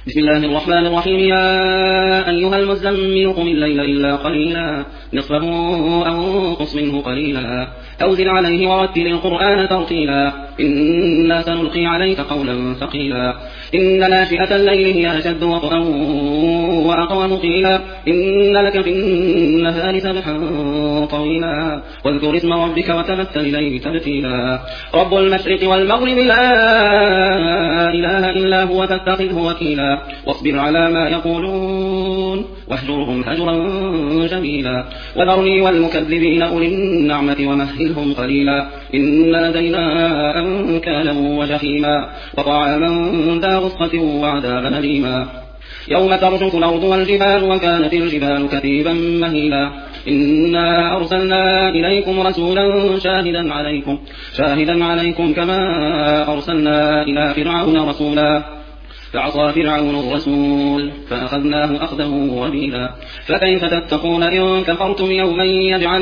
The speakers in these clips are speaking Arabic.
بسم الله الرحمن الرحيم. يا أيها المزمل قم الليل إلا قليلا نصفه أو انقص منه قليلا أو زد عليه ورتل القرآن ترتيلا إنا سنلقي عليك قولا ثقيلا إن ناشئة الليل هي أشد وطئا وأقوم قيلا إن لك في النهار سبحا طويلا واذكر اسم ربك وتبتل إليه تبتيلا رب المشرق والمغرب لا إله إلا هو فاتخذه وكيلا واصبر على ما يقولون واهجرهم هجرا جميلا وذرني والمكذبين أولي النعمة ومهلهم قليلا إن لدينا أنكالا وجحيما وطعاما ذا غصة وعذابا أليما يوم ترجف الأرض والجبال وكانت الجبال كثيبا مهيلا إنا أرسلنا إليكم رسولا شاهدا عليكم كما أرسلنا إلى فرعون رسولا فعصى فرعون الرسول فأخذناه أخذا وبيلا فكيف تتقون إن كفرتم يوما يجعل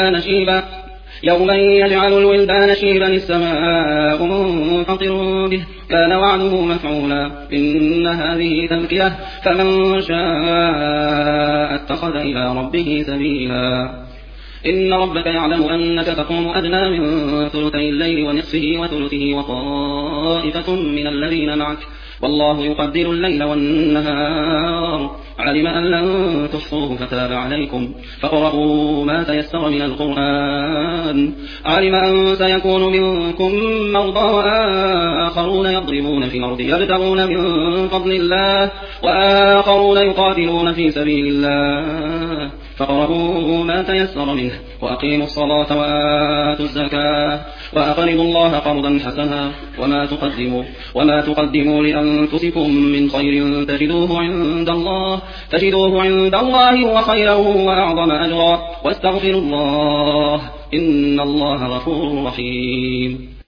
الولدان شيبا السماء منفطر به كان وعده مفعولا إن هذه تذكرة فمن شاء اتخذ إلى ربه سبيلا إن ربك يعلم أنك تقوم أدنى من ثلثي الليل ونصفه وثلثه وطائفة من الذين معك والله يقدر الليل والنهار علم أن لن تحصوه فتاب عليكم فاقرؤوا ما تيسر من القرآن علم أن سيكون منكم مرضى وآخرون يضربون في الأرض يبتغون من فضل الله وآخرون يقاتلون في سبيل الله فاقرؤوا ما تيسر منه وأقيموا الصلاة وآتوا الزكاة وأقرضوا الله قرضا حسنا وما تقدموا لأنفسكم من خير تجدوه عند الله هو خيرا وأعظم أجرا واستغفروا الله إن الله غفور رحيم.